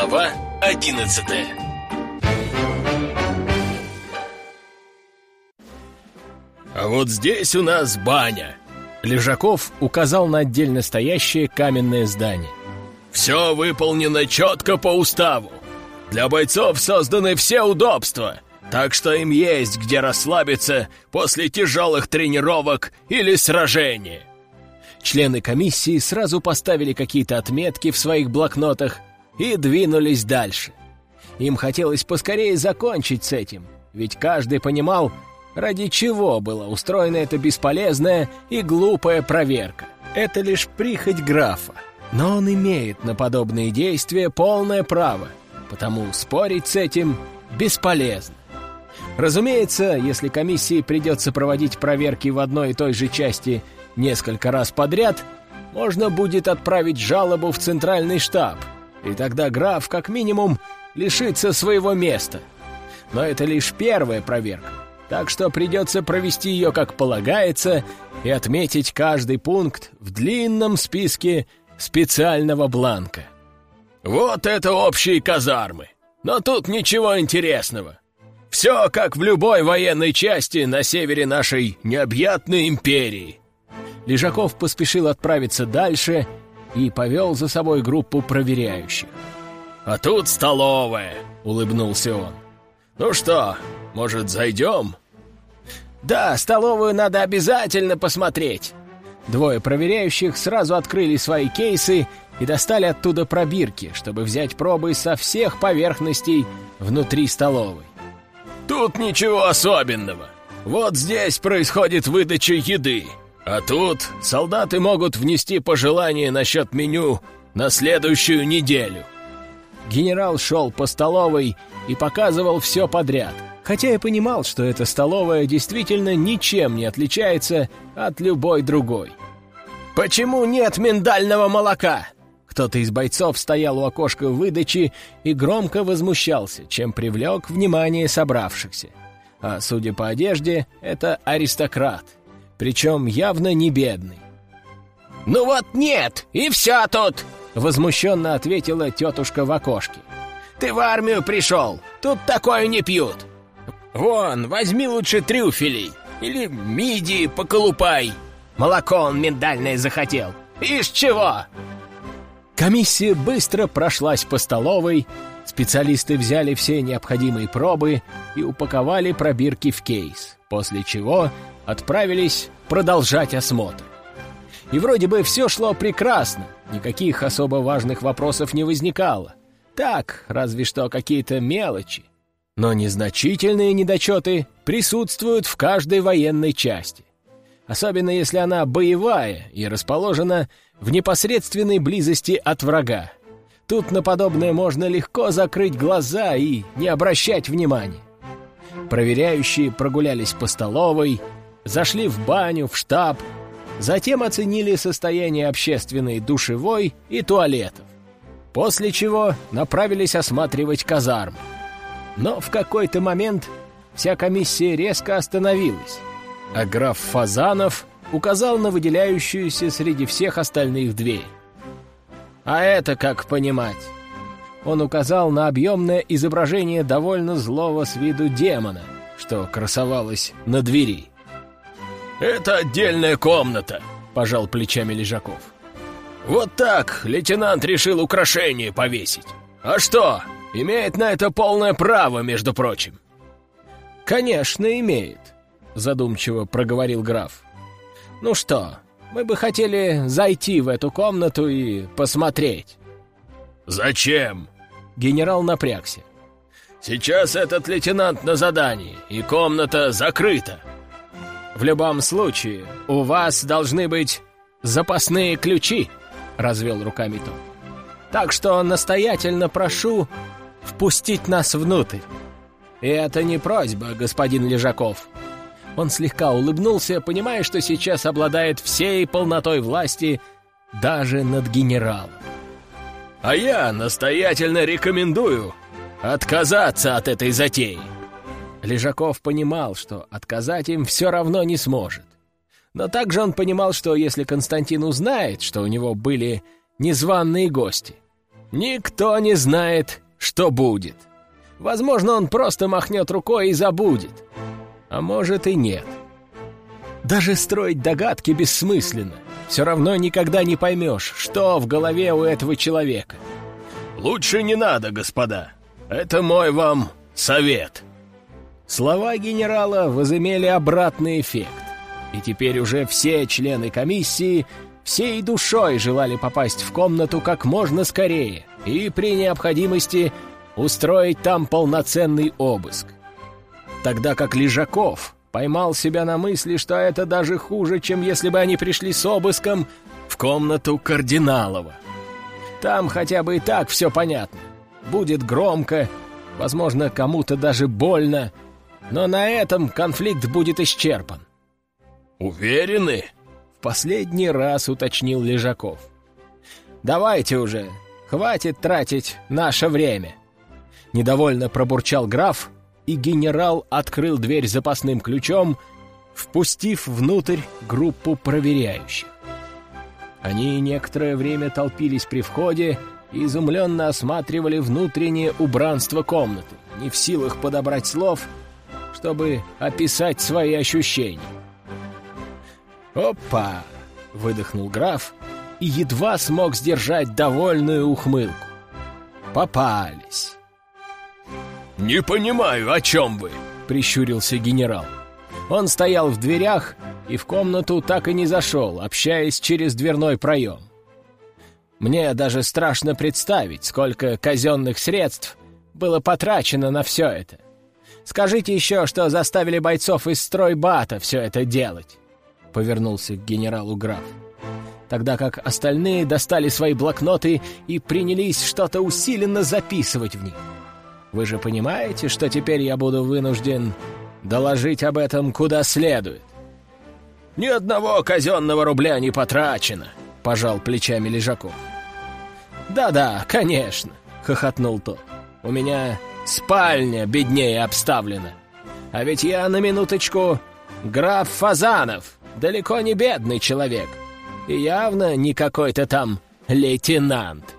Глава 11. А вот здесь у нас баня. Лежаков указал на отдельно стоящее каменное здание. Все выполнено четко по уставу. Для бойцов созданы все удобства, так что им есть где расслабиться после тяжелых тренировок или сражения. Члены комиссии сразу поставили какие-то отметки в своих блокнотах и двинулись дальше. Им хотелось поскорее закончить с этим, ведь каждый понимал, ради чего была устроена эта бесполезная и глупая проверка. Это лишь прихоть графа, но он имеет на подобные действия полное право, потому спорить с этим бесполезно. Разумеется, если комиссии придется проводить проверки в одной и той же части несколько раз подряд, можно будет отправить жалобу в центральный штаб, и тогда граф, как минимум, лишится своего места. Но это лишь первая проверка, так что придется провести ее как полагается и отметить каждый пункт в длинном списке специального бланка. Вот это общие казармы, но тут ничего интересного. Все как в любой военной части на севере нашей необъятной империи. Лежаков поспешил отправиться дальше и повел за собой группу проверяющих. «А тут столовая», — улыбнулся он. «Ну что, может, зайдем?» «Да, столовую надо обязательно посмотреть». Двое проверяющих сразу открыли свои кейсы и достали оттуда пробирки, чтобы взять пробы со всех поверхностей внутри столовой. «Тут ничего особенного. Вот здесь происходит выдача еды. А тут солдаты могут внести пожелания насчет меню на следующую неделю». Генерал шел по столовой и показывал все подряд, хотя я понимал, что эта столовая действительно ничем не отличается от любой другой. «Почему нет миндального молока?» Кто-то из бойцов стоял у окошка выдачи и громко возмущался, чем привлек внимание собравшихся. А судя по одежде, это аристократ, причем явно не бедный. «Ну вот нет, и все тут!» — возмущенно ответила тетушка в окошке. «Ты в армию пришел, тут такое не пьют. Вон, возьми лучше трюфелей или мидии поколупай. Молоко он миндальное захотел. Из чего?» Комиссия быстро прошлась по столовой, специалисты взяли все необходимые пробы и упаковали пробирки в кейс, после чего отправились продолжать осмотр. И вроде бы все шло прекрасно, никаких особо важных вопросов не возникало. Так, разве что какие-то мелочи. Но незначительные недочеты присутствуют в каждой военной части. Особенно если она боевая и расположена в непосредственной близости от врага. Тут на подобное можно легко закрыть глаза и не обращать внимания. Проверяющие прогулялись по столовой, зашли в баню, в штаб, затем оценили состояние общественной душевой и туалетов, после чего направились осматривать казармы. Но в какой-то момент вся комиссия резко остановилась, а граф Фазанов указал на выделяющуюся среди всех остальных дверь. «А это как понимать?» Он указал на объемное изображение довольно злого с виду демона, что красовалось на двери. «Это отдельная комната», — пожал плечами Лежаков. «Вот так лейтенант решил украшение повесить. А что, имеет на это полное право, между прочим». «Конечно, имеет», — задумчиво проговорил граф. «Ну что, мы бы хотели зайти в эту комнату и посмотреть». «Зачем?» — генерал напрягся. «Сейчас этот лейтенант на задании, и комната закрыта». «В любом случае, у вас должны быть запасные ключи», — развел руками тот. «Так что настоятельно прошу впустить нас внутрь. И это не просьба, господин Лежаков». Он слегка улыбнулся, понимая, что сейчас обладает всей полнотой власти даже над генералом. «А я настоятельно рекомендую отказаться от этой затеи». Лежаков понимал, что отказать им все равно не сможет. Но также он понимал, что если Константин узнает, что у него были незваные гости, Никто не знает, что будет. Возможно, он просто махнет рукой и забудет. А может и нет. Даже строить догадки бессмысленно. Все равно никогда не поймешь, что в голове у этого человека. «Лучше не надо, господа. Это мой вам совет». Слова генерала возымели обратный эффект. И теперь уже все члены комиссии всей душой желали попасть в комнату как можно скорее и при необходимости устроить там полноценный обыск. Тогда как Лежаков поймал себя на мысли, что это даже хуже, чем если бы они пришли с обыском в комнату Кардиналова. Там хотя бы и так все понятно. Будет громко, возможно, кому-то даже больно, но на этом конфликт будет исчерпан. «Уверены?» — в последний раз уточнил Лежаков. «Давайте уже, хватит тратить наше время!» Недовольно пробурчал граф, и генерал открыл дверь запасным ключом, впустив внутрь группу проверяющих. Они некоторое время толпились при входе и изумленно осматривали внутреннее убранство комнаты, не в силах подобрать слов, чтобы описать свои ощущения. «Опа!» — выдохнул граф и едва смог сдержать довольную ухмылку. «Попались!» «Не понимаю, о чем вы?» — прищурился генерал. Он стоял в дверях и в комнату так и не зашел, общаясь через дверной проем. Мне даже страшно представить, сколько казенных средств было потрачено на все это. Скажите еще, что заставили бойцов из стройбата все это делать, — повернулся к генералу граф. Тогда как остальные достали свои блокноты и принялись что-то усиленно записывать в них. Вы же понимаете, что теперь я буду вынужден доложить об этом куда следует? «Ни одного казенного рубля не потрачено», — пожал плечами Лежаков. «Да-да, конечно», — хохотнул тот. «У меня спальня беднее обставлена. А ведь я, на минуточку, граф Фазанов, далеко не бедный человек, и явно не какой-то там лейтенант».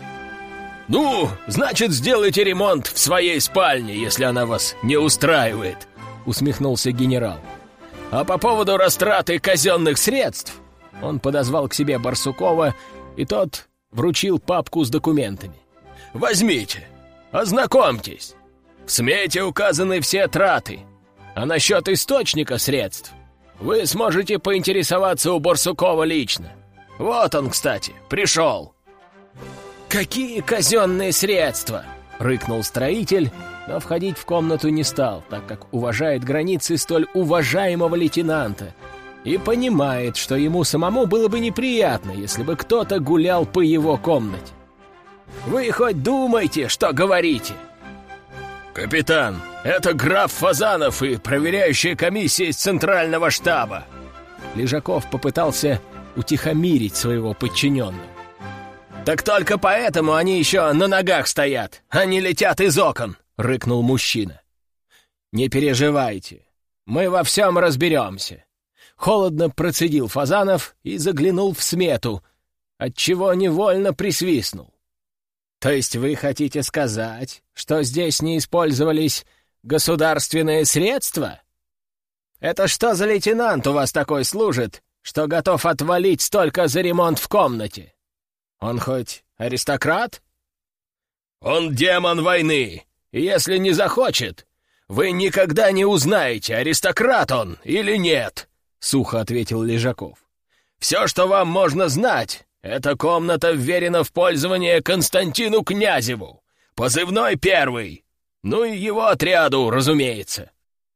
«Ну, значит, сделайте ремонт в своей спальне, если она вас не устраивает», — усмехнулся генерал. «А по поводу растраты казенных средств...» Он подозвал к себе Барсукова, и тот вручил папку с документами. «Возьмите, ознакомьтесь. В смете указаны все траты. А насчет источника средств вы сможете поинтересоваться у Барсукова лично. Вот он, кстати, пришел». «Какие казенные средства?» — рыкнул строитель, но входить в комнату не стал, так как уважает границы столь уважаемого лейтенанта и понимает, что ему самому было бы неприятно, если бы кто-то гулял по его комнате. «Вы хоть думайте, что говорите!» «Капитан, это граф Фазанов и проверяющая комиссия из Центрального штаба!» Лежаков попытался утихомирить своего подчиненного. «Так только поэтому они еще на ногах стоят, а не летят из окон!» — рыкнул мужчина. «Не переживайте, мы во всем разберемся!» Холодно процедил Фазанов и заглянул в смету, отчего невольно присвистнул. «То есть вы хотите сказать, что здесь не использовались государственные средства? Это что за лейтенант у вас такой служит, что готов отвалить столько за ремонт в комнате? Он хоть аристократ?» «Он демон войны, и если не захочет, вы никогда не узнаете, аристократ он или нет», — сухо ответил Лежаков. «Все, что вам можно знать, эта комната вверена в пользование Константину Князеву, позывной первый, ну и его отряду, разумеется».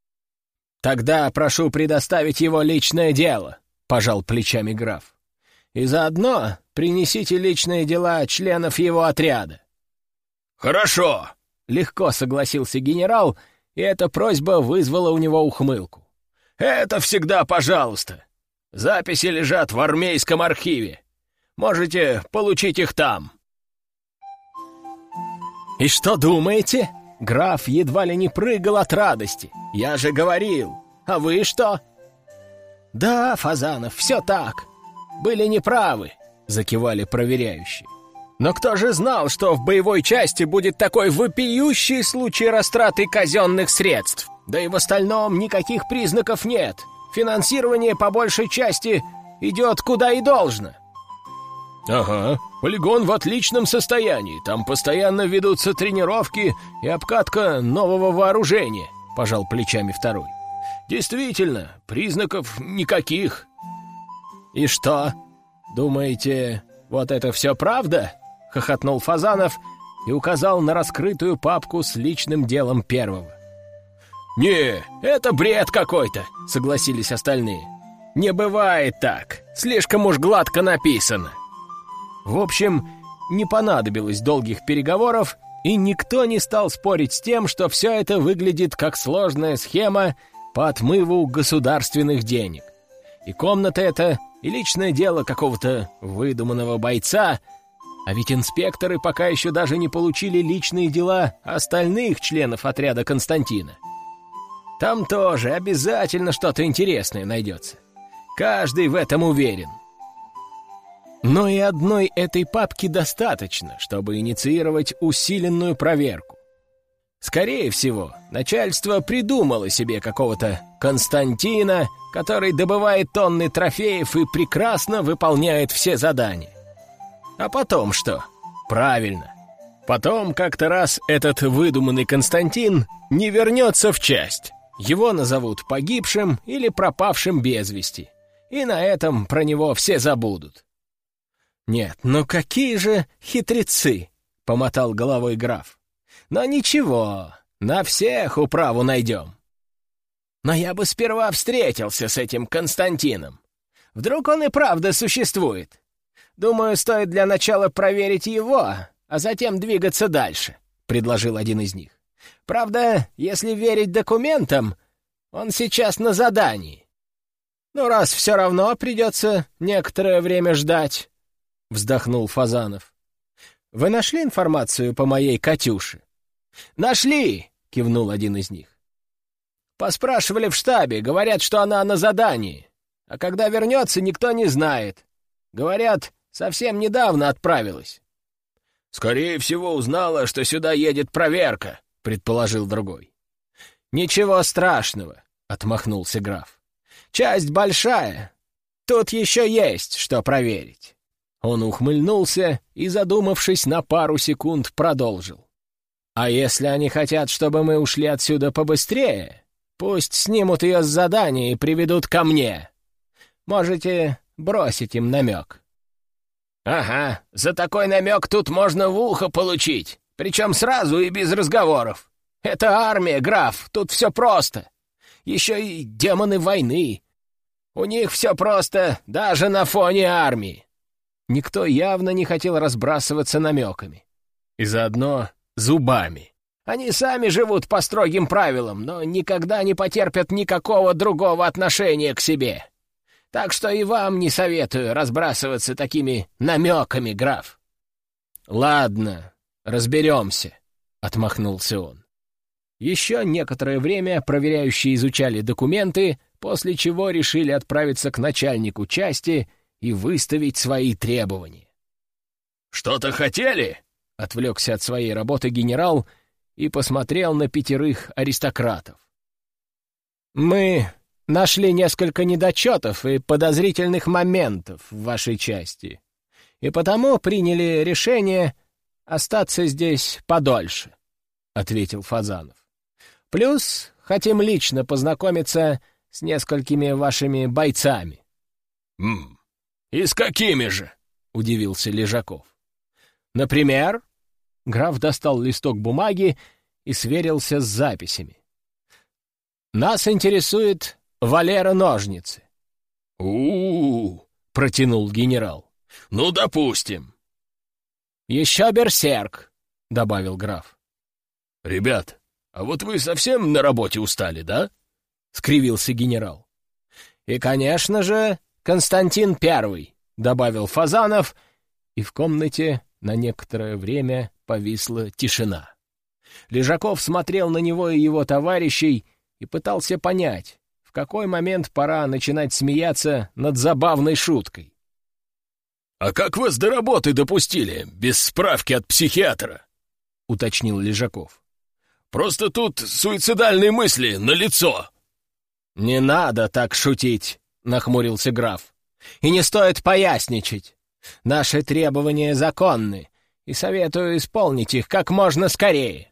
«Тогда прошу предоставить его личное дело», — пожал плечами граф. «И заодно принесите личные дела членов его отряда». «Хорошо», — легко согласился генерал, и эта просьба вызвала у него ухмылку. «Это всегда пожалуйста. Записи лежат в армейском архиве. Можете получить их там». «И что думаете?» Граф едва ли не прыгал от радости. «Я же говорил. А вы что?» «Да, Фазанов, все так. Были неправы», — закивали проверяющие. Но кто же знал, что в боевой части будет такой вопиющий случай растраты казенных средств? Да и в остальном никаких признаков нет. Финансирование по большей части идет куда и должно. Ага, полигон в отличном состоянии. Там постоянно ведутся тренировки и обкатка нового вооружения, пожал плечами второй. Действительно, признаков никаких. И что? Думаете, вот это все правда? Хохотнул Фазанов и указал на раскрытую папку с личным делом первого. «Не, это бред какой-то», — согласились остальные. «Не бывает так, слишком уж гладко написано». В общем, не понадобилось долгих переговоров, и никто не стал спорить с тем, что все это выглядит как сложная схема по отмыву государственных денег. И комната эта, и личное дело какого-то выдуманного бойца, а ведь инспекторы пока еще даже не получили личные дела остальных членов отряда Константина. Там тоже обязательно что-то интересное найдется. Каждый в этом уверен. Но и одной этой папки достаточно, чтобы инициировать усиленную проверку. Скорее всего, начальство придумало себе какого-то Константина, который добывает тонны трофеев и прекрасно выполняет все задания. А потом что? Правильно. Потом как-то раз этот выдуманный Константин не вернется в часть. Его назовут погибшим или пропавшим без вести. И на этом про него все забудут. «Нет, ну какие же хитрецы!» — помотал головой граф. «Но ничего, на всех управу найдем. Но я бы сперва встретился с этим Константином. Вдруг он и правда существует. Думаю, стоит для начала проверить его, а затем двигаться дальше», — предложил один из них. «Правда, если верить документам, он сейчас на задании. Ну, раз все равно придется некоторое время ждать», — вздохнул Фазанов. «Вы нашли информацию по моей Катюше?» «Нашли!» — кивнул один из них. «Поспрашивали в штабе, говорят, что она на задании. А когда вернется, никто не знает. Говорят, совсем недавно отправилась». «Скорее всего, узнала, что сюда едет проверка», — предположил другой. «Ничего страшного», — отмахнулся граф. «Часть большая. Тут еще есть что проверить». Он ухмыльнулся и, задумавшись на пару секунд, продолжил. «А если они хотят, чтобы мы ушли отсюда побыстрее, пусть снимут ее с задания и приведут ко мне. Можете бросить им намек». «Ага, за такой намек тут можно в ухо получить, причем сразу и без разговоров. Это армия, граф, тут все просто. Еще и демоны войны. У них все просто даже на фоне армии». Никто явно не хотел разбрасываться намеками. И заодно зубами. Они сами живут по строгим правилам, но никогда не потерпят никакого другого отношения к себе. Так что и вам не советую разбрасываться такими намеками, граф. «Ладно, разберемся», — отмахнулся он. Еще некоторое время проверяющие изучали документы, после чего решили отправиться к начальнику части и выставить свои требования. «Что-то хотели?» — отвлекся от своей работы генерал и посмотрел на 5 аристократов. «Мы нашли несколько недочетов и подозрительных моментов в вашей части, и потому приняли решение остаться здесь подольше», — ответил Фазанов. «Плюс хотим лично познакомиться с несколькими вашими бойцами». «И с какими же?» — удивился Лежаков. «Например?» — граф достал листок бумаги и сверился с записями. «Нас интересует Валера Ножницы». Протянул генерал. «Ну, допустим». «Еще Берсерк», — добавил граф. «Ребят, а вот вы совсем на работе устали, да?» — скривился генерал. «И, конечно же, Константин Первый», — добавил Фазанов, и в комнате на некоторое время повисла тишина. Лежаков смотрел на него и его товарищей и пытался понять, в какой момент пора начинать смеяться над забавной шуткой. «А как вас до работы допустили, без справки от психиатра?» — уточнил Лежаков. «Просто тут суицидальные мысли налицо». «Не надо так шутить», — нахмурился граф. «И не стоит поясничать. Наши требования законны, и советую исполнить их как можно скорее».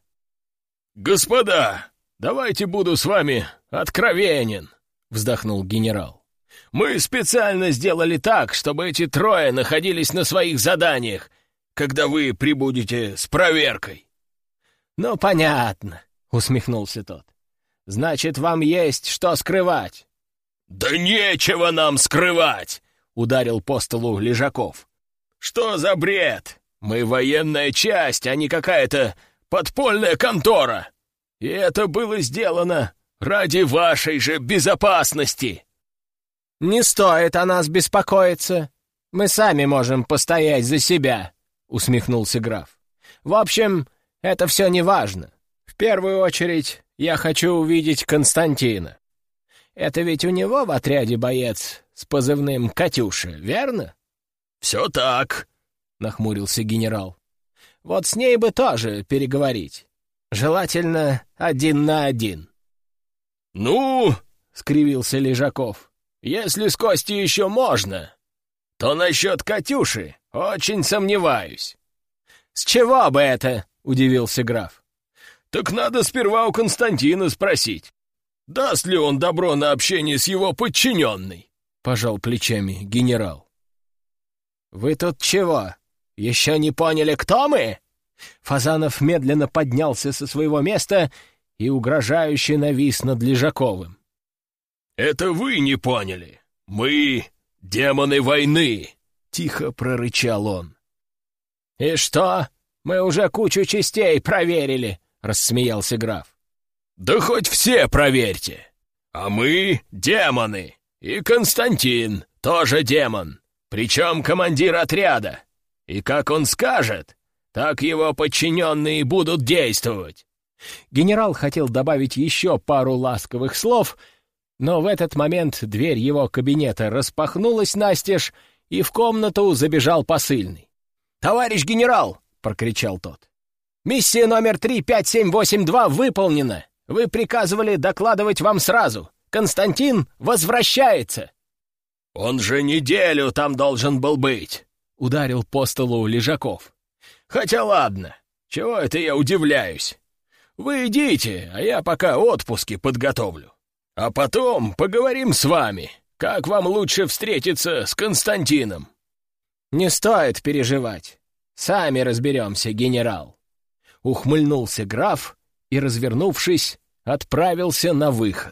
«Господа, давайте буду с вами откровенен», — вздохнул генерал. «Мы специально сделали так, чтобы эти трое находились на своих заданиях, когда вы прибудете с проверкой». «Ну, понятно», — усмехнулся тот. «Значит, вам есть что скрывать». «Да нечего нам скрывать!» — ударил по столу Лежаков. «Что за бред? Мы военная часть, а не какая-то подпольная контора. И это было сделано ради вашей же безопасности». «Не стоит о нас беспокоиться. Мы сами можем постоять за себя», — усмехнулся граф. «В общем, это все не важно. В первую очередь я хочу увидеть Константина. Это ведь у него в отряде боец с позывным «Катюша», верно?» «Все так», — нахмурился генерал. «Вот с ней бы тоже переговорить. Желательно 1 на 1». «Ну, — скривился Лежаков, — если с Костей еще можно, то насчет Катюши очень сомневаюсь». «С чего бы это?» — удивился граф. «Так надо сперва у Константина спросить, даст ли он добро на общение с его подчиненной», — пожал плечами генерал. «Вы тут чего? Еще не поняли, кто мы?» Фазанов медленно поднялся со своего места и угрожающе навис над Лежаковым. «Это вы не поняли. Мы — демоны войны!» — тихо прорычал он. «И что? Мы уже кучу частей проверили!» — рассмеялся граф. «Да хоть все проверьте! А мы — демоны, и Константин тоже демон, причем командир отряда. И как он скажет, так его подчиненные будут действовать». Генерал хотел добавить еще пару ласковых слов, но в этот момент дверь его кабинета распахнулась настежь, и в комнату забежал посыльный. «Товарищ генерал!» — прокричал тот. «Миссия номер 35782 выполнена! Вы приказывали докладывать вам сразу. Константин возвращается!» «Он же неделю там должен был быть!» — ударил по столу Лежаков. «Хотя ладно, чего это я удивляюсь? Вы идите, а я пока отпуски подготовлю. А потом поговорим с вами, как вам лучше встретиться с Константином». «Не стоит переживать. Сами разберемся, генерал». Ухмыльнулся граф и, развернувшись, отправился на выход.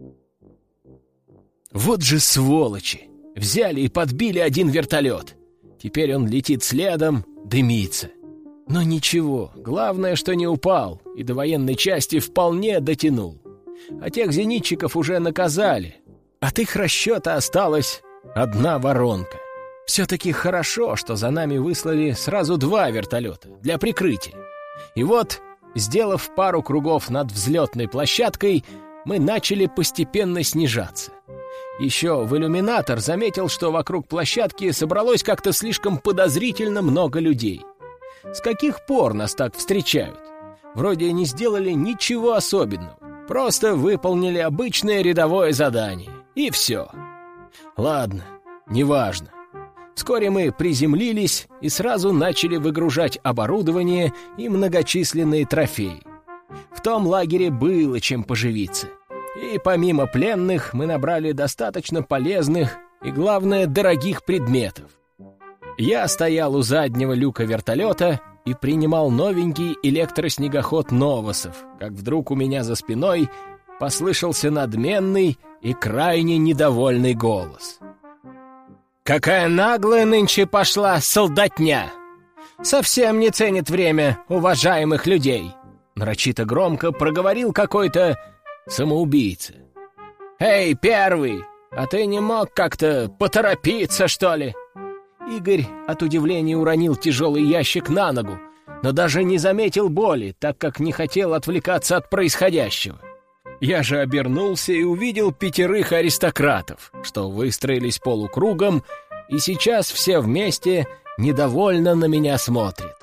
Вот же сволочи! Взяли и подбили один вертолет. Теперь он летит следом, дымится. Но ничего, главное, что не упал, и до военной части вполне дотянул. А тех зенитчиков уже наказали. От их расчета осталась одна воронка. Все-таки хорошо, что за нами выслали сразу 2 вертолета для прикрытия. И вот, сделав пару кругов над взлетной площадкой, мы начали постепенно снижаться. Еще в иллюминатор заметил, что вокруг площадки собралось как-то слишком подозрительно много людей. С каких пор нас так встречают? Вроде не сделали ничего особенного, просто выполнили обычное рядовое задание, и все. Ладно, неважно. Вскоре мы приземлились и сразу начали выгружать оборудование и многочисленные трофеи. В том лагере было чем поживиться. И помимо пленных мы набрали достаточно полезных и, главное, дорогих предметов. Я стоял у заднего люка вертолета и принимал новенький электроснегоход «Новосов», как вдруг у меня за спиной послышался надменный и крайне недовольный голос. «Какая наглая нынче пошла солдатня! Совсем не ценит время уважаемых людей!» Нарочито громко проговорил какой-то самоубийца. «Эй, первый, а ты не мог как-то поторопиться, что ли?» Игорь от удивления уронил тяжелый ящик на ногу, но даже не заметил боли, так как не хотел отвлекаться от происходящего. Я же обернулся и увидел 5 аристократов, что выстроились полукругом и сейчас все вместе недовольно на меня смотрят.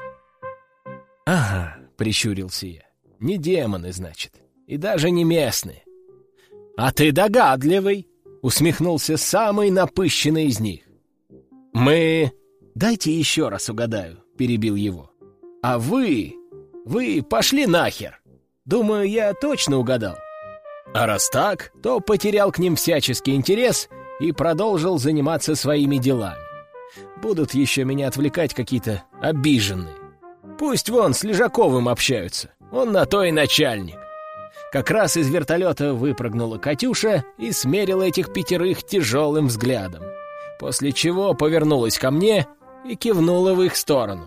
«Ага», — прищурился я, — «не демоны, значит, и даже не местные». «А ты догадливый», — усмехнулся самый напыщенный из них. «Мы...» «Дайте еще раз угадаю», — перебил его. «А вы пошли нахер. Думаю, я точно угадал». А раз так, то потерял к ним всяческий интерес и продолжил заниматься своими делами. Будут еще меня отвлекать какие-то обиженные. Пусть вон с Лежаковым общаются, он на то и начальник. Как раз из вертолета выпрыгнула Катюша и смерила этих 5 тяжелым взглядом, после чего повернулась ко мне и кивнула в их сторону.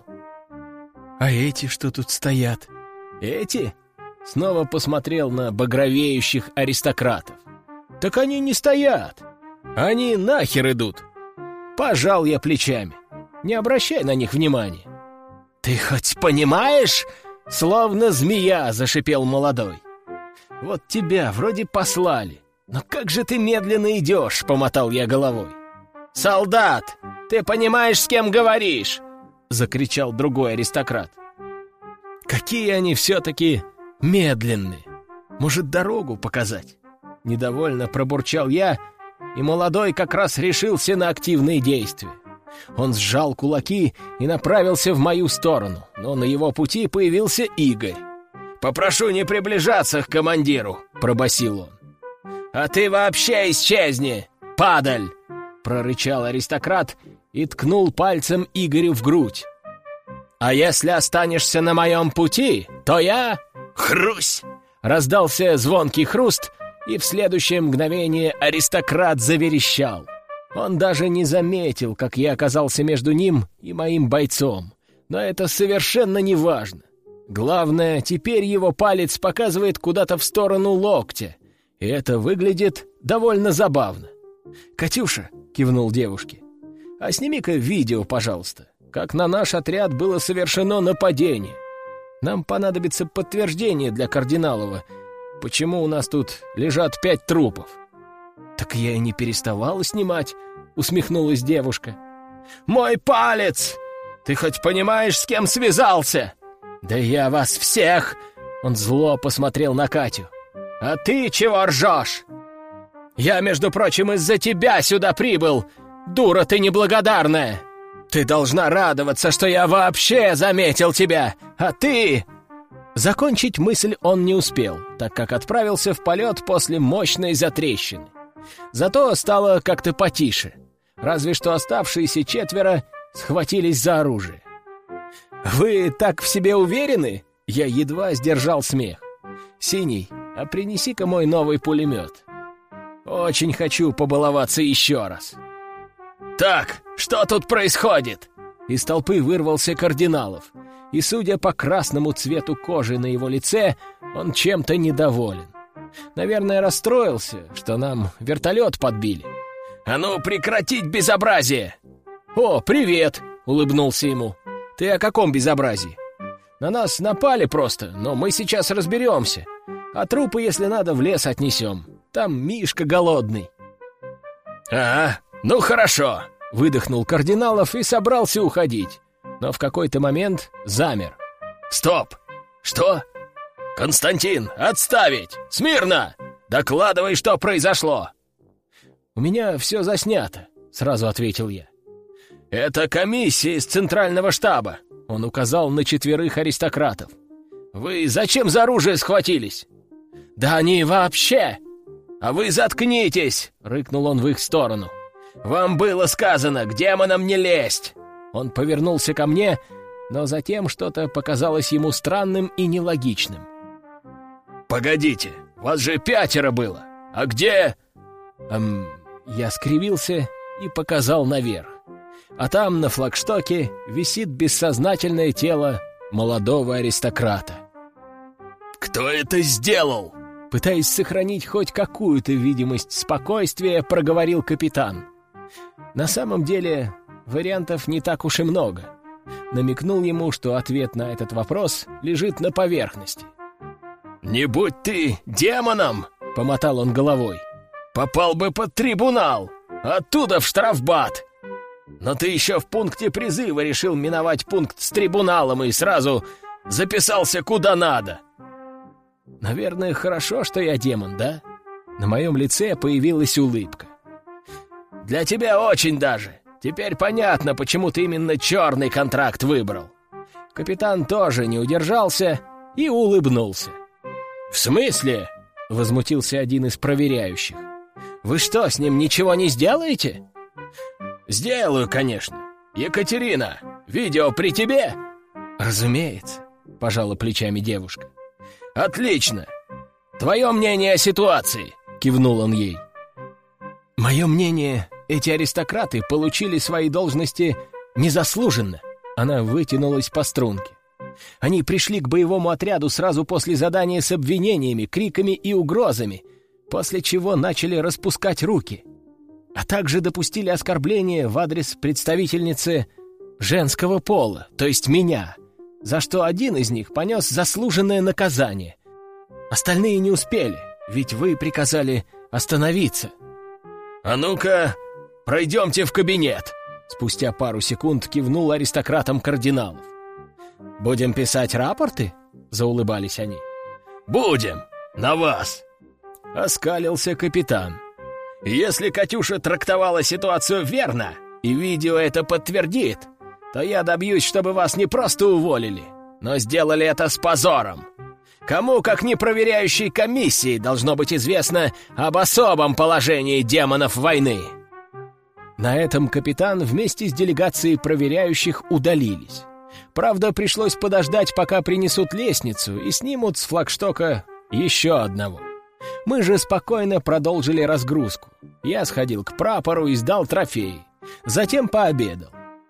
«А эти что тут стоят?» «Эти?» Снова посмотрел на багровеющих аристократов. «Так они не стоят, они нахер идут!» Пожал я плечами. «Не обращай на них внимания». «Ты хоть понимаешь?» Словно змея зашипел молодой. «Вот тебя вроде послали, но как же ты медленно идешь?» Помотал я головой. «Солдат, ты понимаешь, с кем говоришь?» Закричал другой аристократ. «Какие они все-таки медленные! Может, дорогу показать?» Недовольно пробурчал я, и молодой как раз решился на активные действия. Он сжал кулаки и направился в мою сторону, но на его пути появился Игорь. «Попрошу не приближаться к командиру», — пробасил он. «А ты вообще исчезни, падаль!» — прорычал аристократ и ткнул пальцем Игорю в грудь. «А если останешься на моем пути, то я...» «Хрусь!» — раздался звонкий хруст, и в следующее мгновение аристократ заверещал. Он даже не заметил, как я оказался между ним и моим бойцом. Но это совершенно не важно. Главное, теперь его палец показывает куда-то в сторону локтя, и это выглядит довольно забавно. «Катюша», — кивнул девушке, — «а сними-ка видео, пожалуйста, как на наш отряд было совершено нападение. Нам понадобится подтверждение для Кардиналова, почему у нас тут лежат 5 трупов». «Так я и не переставала снимать», — усмехнулась девушка. «Мой палец! Ты хоть понимаешь, с кем связался?» «Да я вас всех!» — он зло посмотрел на Катю. «А ты чего ржешь? Я, между прочим, из-за тебя сюда прибыл, дура ты неблагодарная! Ты должна радоваться, что я вообще заметил тебя, а ты...» Закончить мысль он не успел, так как отправился в полет после мощной затрещины. Зато стало как-то потише, разве что оставшиеся 4 схватились за оружие. «Вы так в себе уверены?» Я едва сдержал смех. «Синий, а принеси-ка мой новый пулемет. Очень хочу побаловаться еще раз». «Так, что тут происходит?» Из толпы вырвался Кардиналов, и, судя по красному цвету кожи на его лице, он чем-то недоволен. Наверное, расстроился, что нам вертолет подбили. «А ну, прекратить безобразие!» «О, привет!» — улыбнулся ему. «Ты о каком безобразии? На нас напали просто, но мы сейчас разберемся. А трупы, если надо, в лес отнесем. Там Мишка голодный». «А, ну хорошо!» — выдохнул Кардиналов и собрался уходить, но в какой-то момент замер. «Стоп! Что? Константин, отставить! Смирно! Докладывай, что произошло!» «У меня все заснято», — сразу ответил я. «Это комиссия из центрального штаба», — он указал на 4 аристократов. «Вы зачем за оружие схватились?» «Да они вообще...» «А вы заткнитесь!» — рыкнул он в их сторону. «Вам было сказано, к демонам не лезть!» Он повернулся ко мне, но затем что-то показалось ему странным и нелогичным. «Погодите, вас же 5 было! А где...» Я скривился и показал наверх. А там, на флагштоке, висит бессознательное тело молодого аристократа. «Кто это сделал?» Пытаясь сохранить хоть какую-то видимость спокойствия, проговорил капитан. На самом деле, вариантов не так уж и много. Намекнул ему, что ответ на этот вопрос лежит на поверхности. «Не будь ты демоном!» — помотал он головой. «Попал бы под трибунал! Оттуда в штрафбат!» Но ты еще в пункте призыва решил миновать пункт с трибуналом и сразу записался куда надо. Наверное, хорошо, что я демон, да? На моем лице появилась улыбка. Для тебя очень даже. Теперь понятно, почему ты именно черный контракт выбрал. Капитан тоже не удержался и улыбнулся. «В смысле?» — возмутился один из проверяющих. «Вы что, с ним ничего не сделаете?» «Сделаю, конечно. Екатерина, видео при тебе?» «Разумеется», — пожала плечами девушка. «Отлично! Твое мнение о ситуации?» — кивнул он ей. «Мое мнение, эти аристократы получили свои должности незаслуженно». Она вытянулась по струнке. Они пришли к боевому отряду сразу после задания с обвинениями, криками и угрозами, после чего начали распускать руки, а также допустили оскорбление в адрес представительницы женского пола, то есть меня, за что один из них понес заслуженное наказание. Остальные не успели, ведь вы приказали остановиться. «А ну-ка, пройдемте в кабинет!» Спустя пару секунд кивнул аристократам кардиналов. «Будем писать рапорты?» — заулыбались они. «Будем! На вас!» — оскалился капитан. «Если Катюша трактовала ситуацию верно, и видео это подтвердит, то я добьюсь, чтобы вас не просто уволили, но сделали это с позором. Кому, как не проверяющей комиссии, должно быть известно об особом положении демонов войны». На этом капитан вместе с делегацией проверяющих удалились. Правда, пришлось подождать, пока принесут лестницу и снимут с флагштока еще одного. Мы же спокойно продолжили разгрузку. Я сходил к прапору и сдал трофеи. Затем пообедал.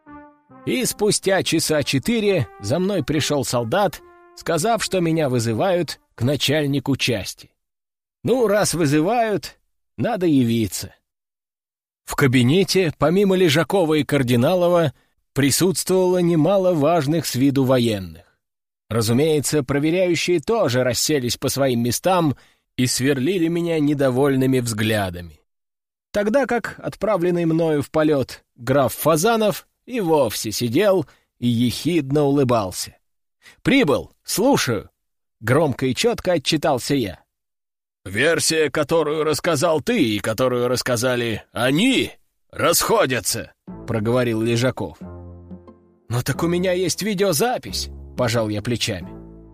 И спустя часа 4 за мной пришел солдат, сказав, что меня вызывают к начальнику части. Ну, раз вызывают, надо явиться. В кабинете, помимо Лежакова и Кардиналова, присутствовало немало важных с виду военных. Разумеется, проверяющие тоже расселись по своим местам и сверлили меня недовольными взглядами. Тогда как отправленный мною в полет граф Фазанов и вовсе сидел и ехидно улыбался. «Прибыл, слушаю», — громко и четко отчитался я. «Версия, которую рассказал ты и которую рассказали они, расходятся», — проговорил Лежаков. «Ну так у меня есть видеозапись», — пожал я плечами.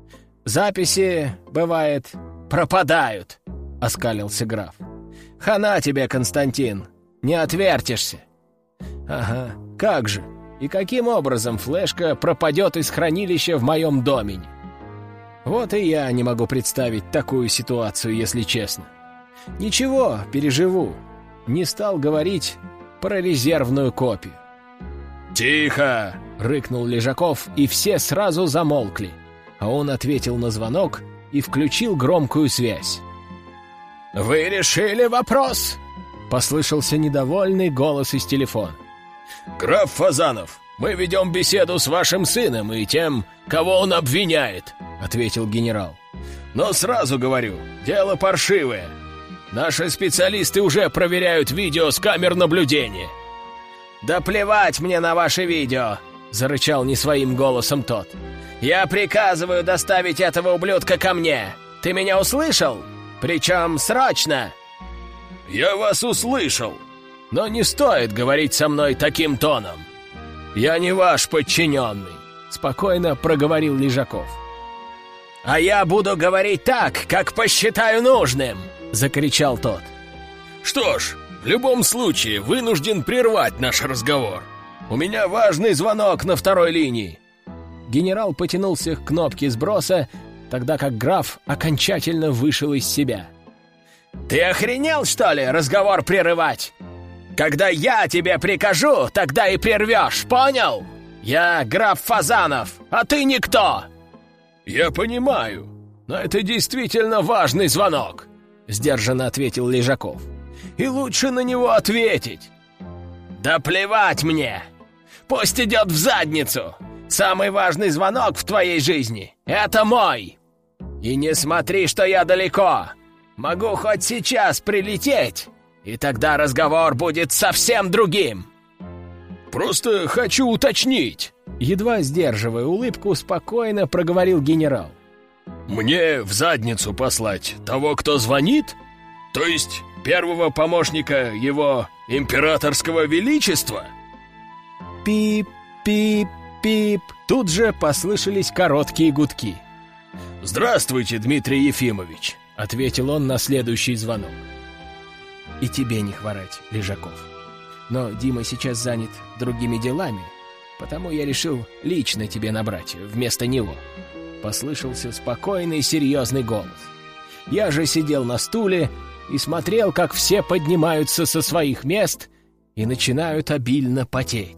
«Записи, бывает, пропадают», — оскалился граф. «Хана тебе, Константин, не отвертишься». «Ага, как же, и каким образом флешка пропадет из хранилища в моем домене? Вот и я не могу представить такую ситуацию, если честно. Ничего, переживу. Не стал говорить про резервную копию». «Тихо!» — рыкнул Лежаков, и все сразу замолкли. А он ответил на звонок и включил громкую связь. «Вы решили вопрос?» — послышался недовольный голос из телефона. «Граф Фазанов, мы ведем беседу с вашим сыном и тем, кого он обвиняет», — ответил генерал. «Но сразу говорю, дело паршивое. Наши специалисты уже проверяют видео с камер наблюдения». «Да плевать мне на ваше видео!» — зарычал не своим голосом тот. «Я приказываю доставить этого ублюдка ко мне! Ты меня услышал? Причем срочно!» «Я вас услышал, но не стоит говорить со мной таким тоном. Я не ваш подчиненный», — спокойно проговорил Лежаков. «А я буду говорить так, как посчитаю нужным!» — закричал тот. «Что ж, в любом случае вынужден прервать наш разговор. У меня важный звонок на второй линии». Генерал потянулся к кнопке сброса, тогда как граф окончательно вышел из себя. «Ты охренел, что ли, разговор прерывать? Когда я тебе прикажу, тогда и прервешь, понял? Я граф Фазанов, а ты никто!» «Я понимаю, но это действительно важный звонок», — сдержанно ответил Лежаков. «И лучше на него ответить». «Да плевать мне! Пусть идет в задницу! Самый важный звонок в твоей жизни — это мой! И не смотри, что я далеко! Могу хоть сейчас прилететь, и тогда разговор будет совсем другим!» Просто хочу уточнить. Едва сдерживая улыбку, спокойно проговорил генерал. Мне в задницу послать того, кто звонит? То есть первого помощника его императорского величества? Пип, пип, пип. Тут же послышались короткие гудки. «Здравствуйте, Дмитрий Ефимович», — ответил он на следующий звонок. «И тебе не хворать, Лежаков. Но Дима сейчас занят другими делами, потому я решил лично тебе набрать вместо него». Послышался спокойный, серьезный голос. Я же сидел на стуле и смотрел, как все поднимаются со своих мест и начинают обильно потеть.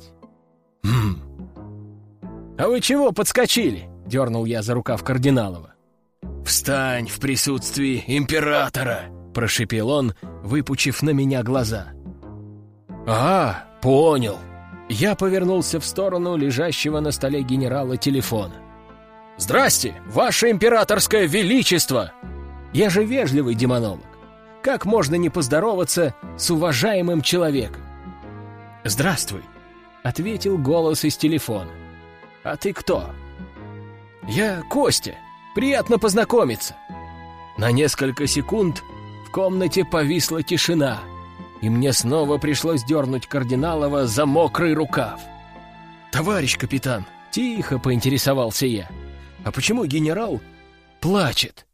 «А вы чего подскочили?» — дернул я за рукав Кардиналова. «Встань в присутствии императора!» — прошипел он, выпучив на меня глаза. «А, понял». Я повернулся в сторону лежащего на столе генерала телефона. «Здрасте, ваше императорское величество!» Я же вежливый демонолог. Как можно не поздороваться с уважаемым человеком? «Здравствуй», — ответил голос из телефона. «А ты кто?» «Я Костя. Приятно познакомиться». На несколько секунд в комнате повисла тишина, и мне снова пришлось дернуть Кардиналова за мокрый рукав. «Товарищ капитан», — тихо поинтересовался я, «а почему генерал плачет?»